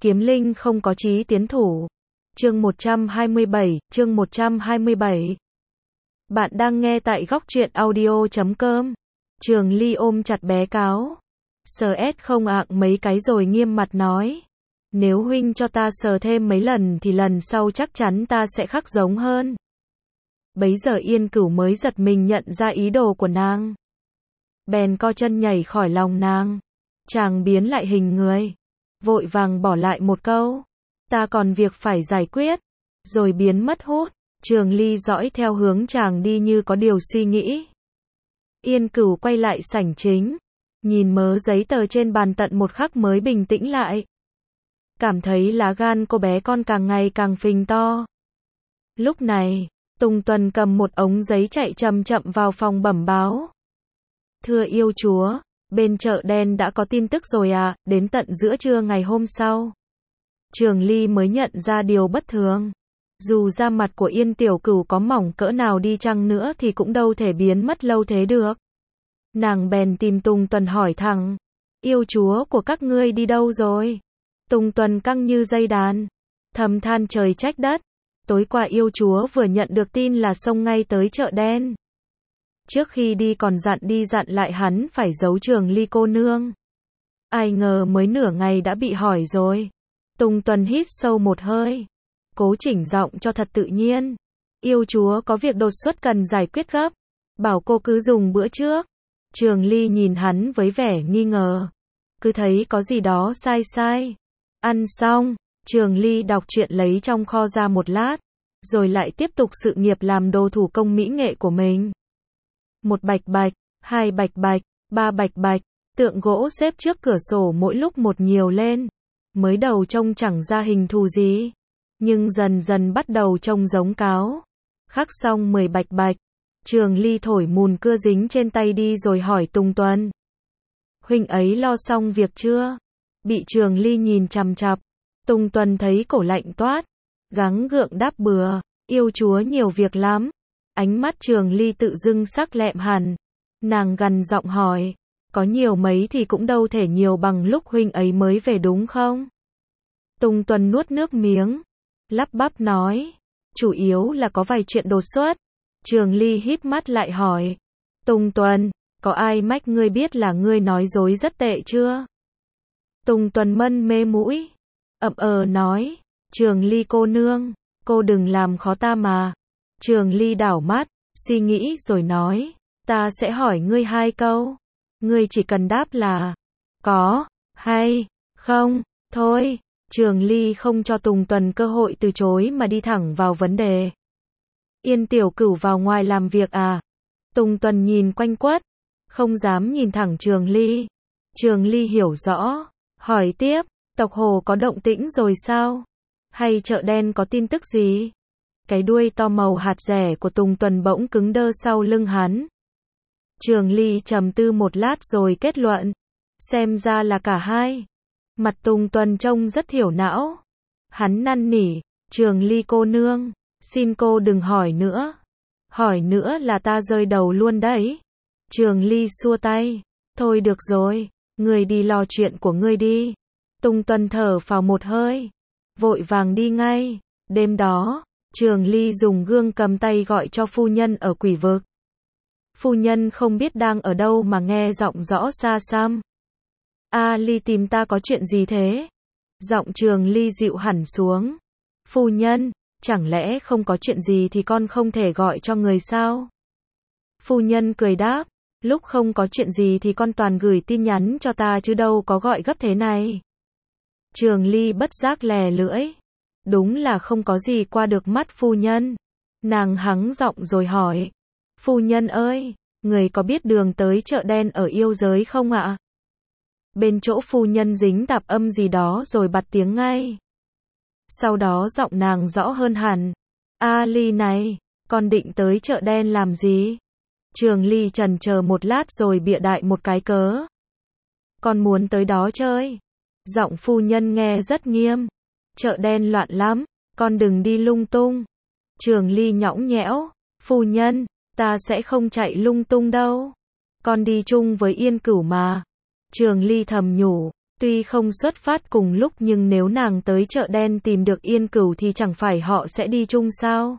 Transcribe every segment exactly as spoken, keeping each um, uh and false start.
Kiếm linh không có chí tiến thủ. Chương một trăm hai mươi bảy, chương một trăm hai mươi bảy. Bạn đang nghe tại góc truyện audio chấm com. Trường Ly ôm chặt bé cáo. Sờ ét không ạng mấy cái rồi nghiêm mặt nói. Nếu huynh cho ta sờ thêm mấy lần thì lần sau chắc chắn ta sẽ khắc giống hơn. Bấy giờ Yên Cửu mới giật mình nhận ra ý đồ của nàng. Bèn co chân nhảy khỏi lòng nàng. Chàng biến lại hình người. Vội vàng bỏ lại một câu. Ta còn việc phải giải quyết. Rồi biến mất hút. Trường Ly dõi theo hướng chàng đi như có điều suy nghĩ. Yên Cửu quay lại sảnh chính. Nhìn mớ giấy tờ trên bàn tận một khắc mới bình tĩnh lại. Cảm thấy lá gan cô bé con càng ngày càng phình to. Lúc này, Tùng Tuần cầm một ống giấy chạy chậm chậm vào phòng bẩm báo. Thưa yêu chúa, bên chợ đen đã có tin tức rồi à, đến tận giữa trưa ngày hôm sau. Trường Ly mới nhận ra điều bất thường. Dù da mặt của Yên Tiểu Cửu có mỏng cỡ nào đi chăng nữa thì cũng đâu thể biến mất lâu thế được. Nàng bèn tìm Tùng Tuần hỏi thẳng. Yêu chúa của các ngươi đi đâu rồi? Tùng Tuần căng như dây đàn. Thầm than trời trách đất. Tối qua yêu chúa vừa nhận được tin là xông ngay tới chợ đen. Trước khi đi còn dặn đi dặn lại hắn phải giấu Trường Ly cô nương. Ai ngờ mới nửa ngày đã bị hỏi rồi. Tùng Tuần hít sâu một hơi. Cố chỉnh giọng cho thật tự nhiên. Yêu chúa có việc đột xuất cần giải quyết gấp. Bảo cô cứ dùng bữa trước. Trường Ly nhìn hắn với vẻ nghi ngờ. Cứ thấy có gì đó sai sai. Ăn xong, Trường Ly đọc truyện lấy trong kho ra một lát. Rồi lại tiếp tục sự nghiệp làm đồ thủ công mỹ nghệ của mình. Một bạch bạch, hai bạch bạch, ba bạch bạch. Tượng gỗ xếp trước cửa sổ mỗi lúc một nhiều lên. Mới đầu trông chẳng ra hình thù gì. Nhưng dần dần bắt đầu trông giống cáo. Khắc xong mười bạch bạch. Trường Ly thổi mùn cưa dính trên tay đi rồi hỏi Tùng Tuần. Huynh ấy lo xong việc chưa? Bị Trường Ly nhìn chằm chằm. Tùng Tuần thấy cổ lạnh toát. Gắng gượng đáp bừa. Yêu chúa nhiều việc lắm. Ánh mắt Trường Ly tự dưng sắc lẹm hẳn. Nàng gằn giọng hỏi. Có nhiều mấy thì cũng đâu thể nhiều bằng lúc huynh ấy mới về đúng không? Tùng Tuần nuốt nước miếng. Lắp bắp nói. Chủ yếu là có vài chuyện đột xuất. Trường Ly híp mắt lại hỏi. Tùng Tuần, có ai mách ngươi biết là ngươi nói dối rất tệ chưa? Tùng Tuần mân mê mũi. Ậm ờ nói. Trường Ly cô nương, cô đừng làm khó ta mà. Trường Ly đảo mắt, suy nghĩ rồi nói. Ta sẽ hỏi ngươi hai câu. Ngươi chỉ cần đáp là có, hay, không, thôi. Trường Ly không cho Tùng Tuần cơ hội từ chối mà đi thẳng vào vấn đề. Yên Tiểu Cửu vào ngoài làm việc à? Tùng Tuần nhìn quanh quất, không dám nhìn thẳng Trường Ly. Trường Ly hiểu rõ, hỏi tiếp, tộc Hồ có động tĩnh rồi sao? Hay chợ đen có tin tức gì? Cái đuôi to màu hạt rẻ của Tùng Tuần bỗng cứng đơ sau lưng hắn. Trường Ly trầm tư một lát rồi kết luận, xem ra là cả hai. Mặt Tùng Tuần trông rất thiểu não. Hắn năn nỉ, Trường Ly cô nương, xin cô đừng hỏi nữa. Hỏi nữa là ta rơi đầu luôn đấy. Trường Ly xua tay. Thôi được rồi, ngươi đi lo chuyện của ngươi đi. Tùng Tuần thở phào một hơi. Vội vàng đi ngay. Đêm đó, Trường Ly dùng gương cầm tay gọi cho phu nhân ở quỷ vực. Phu nhân không biết đang ở đâu mà nghe giọng rõ xa xăm. A Ly tìm ta có chuyện gì thế? Giọng Trường Ly dịu hẳn xuống. Phu nhân, chẳng lẽ không có chuyện gì thì con không thể gọi cho người sao? Phu nhân cười đáp, lúc không có chuyện gì thì con toàn gửi tin nhắn cho ta chứ đâu có gọi gấp thế này. Trường Ly bất giác lè lưỡi. Đúng là không có gì qua được mắt phu nhân. Nàng hắng giọng rồi hỏi. Phu nhân ơi, người có biết đường tới chợ đen ở yêu giới không ạ? Bên chỗ phu nhân dính tạp âm gì đó rồi bật tiếng ngay. Sau đó giọng nàng rõ hơn hẳn. A Ly này, con định tới chợ đen làm gì? Trường Ly chần chờ một lát rồi bịa đại một cái cớ. Con muốn tới đó chơi. Giọng phu nhân nghe rất nghiêm. Chợ đen loạn lắm, con đừng đi lung tung. Trường Ly nhõng nhẽo. Phu nhân, ta sẽ không chạy lung tung đâu. Con đi chung với Yên Cửu mà. Trường Ly thầm nhủ. Tuy không xuất phát cùng lúc nhưng nếu nàng tới chợ đen tìm được Yên Cửu thì chẳng phải họ sẽ đi chung sao?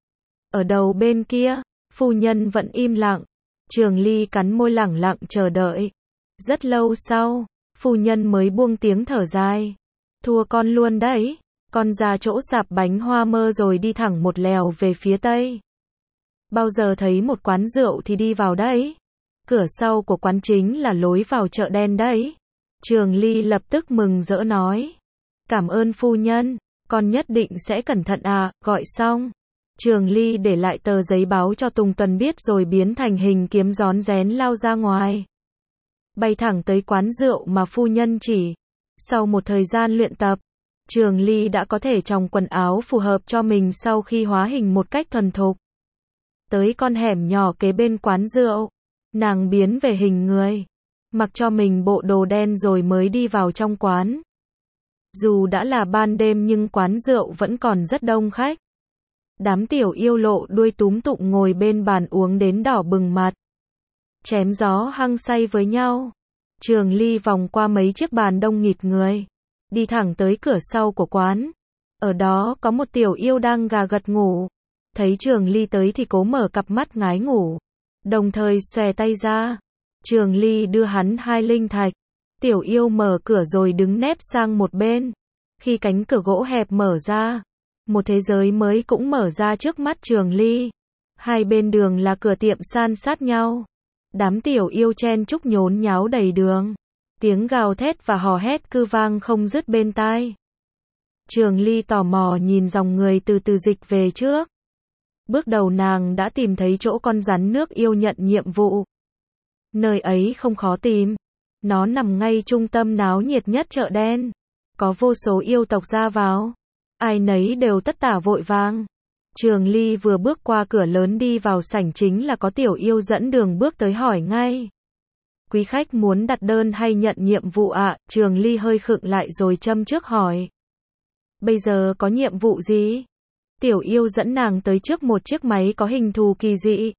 Ở đầu bên kia, phu nhân vẫn im lặng. Trường Ly cắn môi lẳng lặng chờ đợi. Rất lâu sau, phu nhân mới buông tiếng thở dài. Thua con luôn đấy. Con ra chỗ sạp bánh hoa mơ rồi đi thẳng một lèo về phía tây. Bao giờ thấy một quán rượu thì đi vào đấy. Cửa sau của quán chính là lối vào chợ đen đấy. Trường Ly lập tức mừng rỡ nói. Cảm ơn phu nhân, con nhất định sẽ cẩn thận à, gọi xong. Trường Ly để lại tờ giấy báo cho Tùng Tuần biết rồi biến thành hình kiếm rón rén lao ra ngoài. Bay thẳng tới quán rượu mà phu nhân chỉ. Sau một thời gian luyện tập, Trường Ly đã có thể chòng quần áo phù hợp cho mình sau khi hóa hình một cách thuần thục. Tới con hẻm nhỏ kế bên quán rượu, nàng biến về hình người, mặc cho mình bộ đồ đen rồi mới đi vào trong quán. Dù đã là ban đêm nhưng quán rượu vẫn còn rất đông khách. Đám tiểu yêu lộ đuôi túm tụng ngồi bên bàn uống đến đỏ bừng mặt. Chém gió hăng say với nhau. Trường Ly vòng qua mấy chiếc bàn đông nghịt người, đi thẳng tới cửa sau của quán. Ở đó có một tiểu yêu đang gà gật ngủ. Thấy Trường Ly tới thì cố mở cặp mắt ngái ngủ, đồng thời xòe tay ra. Trường Ly đưa hắn hai linh thạch. Tiểu yêu mở cửa rồi đứng nép sang một bên. Khi cánh cửa gỗ hẹp mở ra, một thế giới mới cũng mở ra trước mắt Trường Ly. Hai bên đường là cửa tiệm san sát nhau. Đám tiểu yêu chen chúc nhốn nháo đầy đường. Tiếng gào thét và hò hét cứ vang không dứt bên tai. Trường Ly tò mò nhìn dòng người từ từ dịch về trước. Bước đầu nàng đã tìm thấy chỗ con rắn nước yêu nhận nhiệm vụ. Nơi ấy không khó tìm. Nó nằm ngay trung tâm náo nhiệt nhất chợ đen. Có vô số yêu tộc ra vào. Ai nấy đều tất tả vội vàng. Trường Ly vừa bước qua cửa lớn đi vào sảnh chính là có tiểu yêu dẫn đường bước tới hỏi ngay. Quý khách muốn đặt đơn hay nhận nhiệm vụ ạ? À? Trường Ly hơi khựng lại rồi châm trước hỏi. Bây giờ có nhiệm vụ gì? Tiểu yêu dẫn nàng tới trước một chiếc máy có hình thù kỳ dị.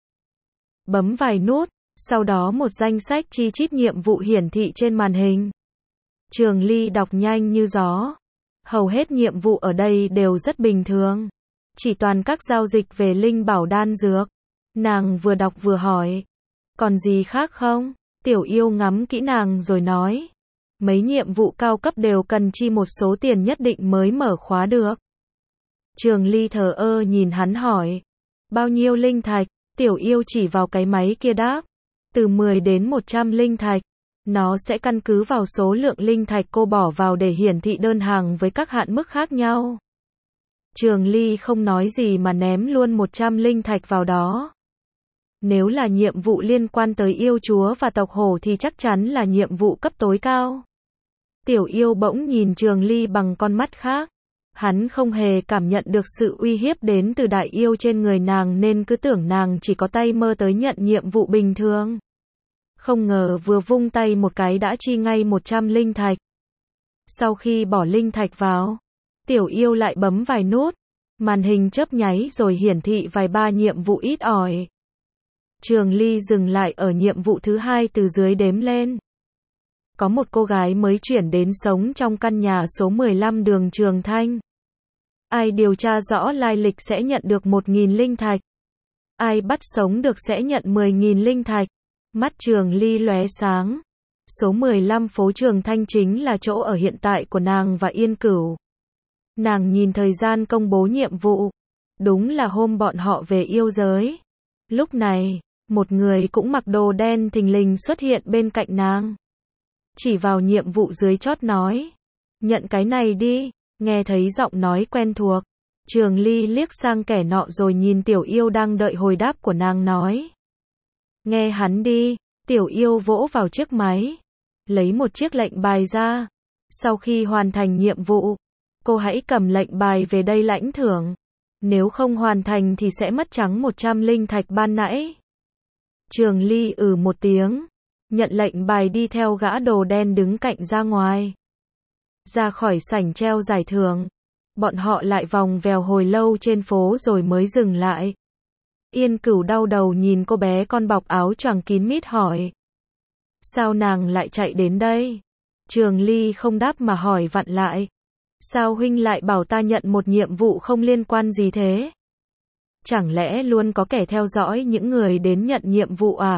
Bấm vài nút, sau đó một danh sách chi chít nhiệm vụ hiển thị trên màn hình. Trường Ly đọc nhanh như gió. Hầu hết nhiệm vụ ở đây đều rất bình thường. Chỉ toàn các giao dịch về linh bảo đan dược. Nàng vừa đọc vừa hỏi. Còn gì khác không? Tiểu yêu ngắm kỹ nàng rồi nói. Mấy nhiệm vụ cao cấp đều cần chi một số tiền nhất định mới mở khóa được. Trường Ly thờ ơ nhìn hắn hỏi. Bao nhiêu linh thạch? Tiểu yêu chỉ vào cái máy kia đáp. Từ mười đến một trăm linh thạch. Nó sẽ căn cứ vào số lượng linh thạch cô bỏ vào để hiển thị đơn hàng với các hạn mức khác nhau. Trường Ly không nói gì mà ném luôn một trăm linh thạch vào đó. Nếu là nhiệm vụ liên quan tới yêu chúa và tộc hổ thì chắc chắn là nhiệm vụ cấp tối cao. Tiểu yêu bỗng nhìn Trường Ly bằng con mắt khác. Hắn không hề cảm nhận được sự uy hiếp đến từ đại yêu trên người nàng nên cứ tưởng nàng chỉ có tay mơ tới nhận nhiệm vụ bình thường. Không ngờ vừa vung tay một cái đã chi ngay một trăm linh thạch. Sau khi bỏ linh thạch vào, tiểu yêu lại bấm vài nút. Màn hình chớp nháy rồi hiển thị vài ba nhiệm vụ ít ỏi. Trường Ly dừng lại ở nhiệm vụ thứ hai từ dưới đếm lên. Có một cô gái mới chuyển đến sống trong căn nhà số mười lăm đường Trường Thanh. Ai điều tra rõ lai lịch sẽ nhận được một nghìn linh thạch. Ai bắt sống được sẽ nhận mười nghìn linh thạch. Mắt Trường Ly lóe sáng. Số mười lăm phố Trường Thanh chính là chỗ ở hiện tại của nàng và Yên Cửu. Nàng nhìn thời gian công bố nhiệm vụ. Đúng là hôm bọn họ về yêu giới. Lúc này, một người cũng mặc đồ đen thình lình xuất hiện bên cạnh nàng. Chỉ vào nhiệm vụ dưới chót nói. Nhận cái này đi. Nghe thấy giọng nói quen thuộc. Trường Ly liếc sang kẻ nọ rồi nhìn tiểu yêu đang đợi hồi đáp của nàng nói. Nghe hắn đi. Tiểu yêu vỗ vào chiếc máy. Lấy một chiếc lệnh bài ra. Sau khi hoàn thành nhiệm vụ, cô hãy cầm lệnh bài về đây lãnh thưởng. Nếu không hoàn thành thì sẽ mất trắng một trăm linh thạch ban nãy. Trường Ly ừ một tiếng. Nhận lệnh bài đi theo gã đồ đen đứng cạnh ra ngoài. Ra khỏi sảnh treo giải thưởng. Bọn họ lại vòng vèo hồi lâu trên phố rồi mới dừng lại. Yên Cửu đau đầu nhìn cô bé con bọc áo choàng kín mít hỏi. Sao nàng lại chạy đến đây? Trường Ly không đáp mà hỏi vặn lại. Sao huynh lại bảo ta nhận một nhiệm vụ không liên quan gì thế? Chẳng lẽ luôn có kẻ theo dõi những người đến nhận nhiệm vụ à?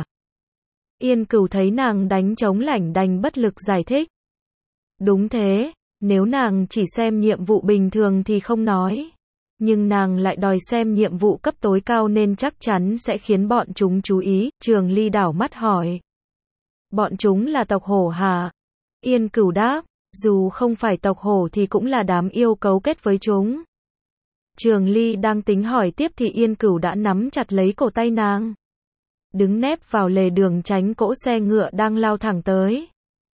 Yên Cửu thấy nàng đánh trống lảnh đành bất lực giải thích. Đúng thế, nếu nàng chỉ xem nhiệm vụ bình thường thì không nói. Nhưng nàng lại đòi xem nhiệm vụ cấp tối cao nên chắc chắn sẽ khiến bọn chúng chú ý. Trường Ly đảo mắt hỏi. Bọn chúng là tộc hổ hả? Yên Cửu đáp, dù không phải tộc hổ thì cũng là đám yêu cấu kết với chúng. Trường Ly đang tính hỏi tiếp thì Yên Cửu đã nắm chặt lấy cổ tay nàng. Đứng nép vào lề đường tránh cỗ xe ngựa đang lao thẳng tới.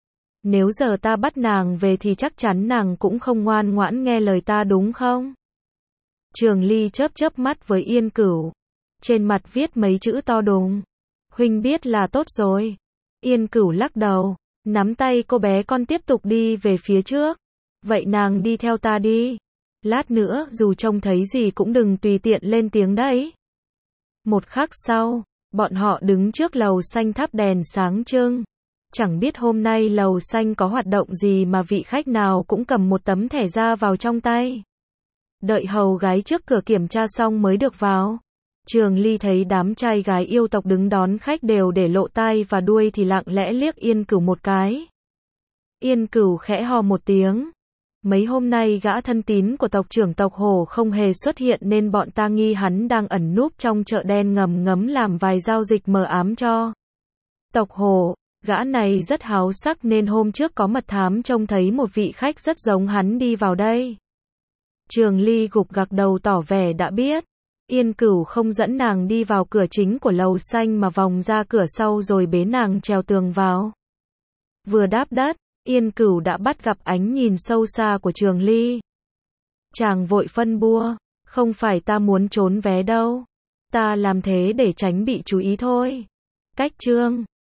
Nếu giờ ta bắt nàng về thì chắc chắn nàng cũng không ngoan ngoãn nghe lời ta đúng không? Trường Ly chớp chớp mắt với Yên Cửu. Trên mặt viết mấy chữ to đùng. Huynh biết là tốt rồi. Yên Cửu lắc đầu, nắm tay cô bé con tiếp tục đi về phía trước. Vậy nàng đi theo ta đi. Lát nữa dù trông thấy gì cũng đừng tùy tiện lên tiếng đấy. Một khắc sau, bọn họ đứng trước lầu xanh thắp đèn sáng trưng. Chẳng biết hôm nay lầu xanh có hoạt động gì mà vị khách nào cũng cầm một tấm thẻ ra vào trong tay. Đợi hầu gái trước cửa kiểm tra xong mới được vào. Trường Ly thấy đám trai gái yêu tộc đứng đón khách đều để lộ tai và đuôi thì lặng lẽ liếc Yên Cửu một cái. Yên Cửu khẽ hò một tiếng. Mấy hôm nay gã thân tín của tộc trưởng tộc hổ không hề xuất hiện nên bọn ta nghi hắn đang ẩn núp trong chợ đen ngầm ngấm làm vài giao dịch mờ ám cho tộc hổ. Gã này rất háo sắc nên hôm trước có mật thám trông thấy một vị khách rất giống hắn đi vào đây. Trường Ly gục gặc đầu tỏ vẻ đã biết. Yên Cửu không dẫn nàng đi vào cửa chính của lầu xanh mà vòng ra cửa sau rồi bế nàng trèo tường vào. Vừa đáp đất, Yên Cửu đã bắt gặp ánh nhìn sâu xa của Trường Ly. Chàng vội phân bua, không phải ta muốn trốn vé đâu. Ta làm thế để tránh bị chú ý thôi. Cách chương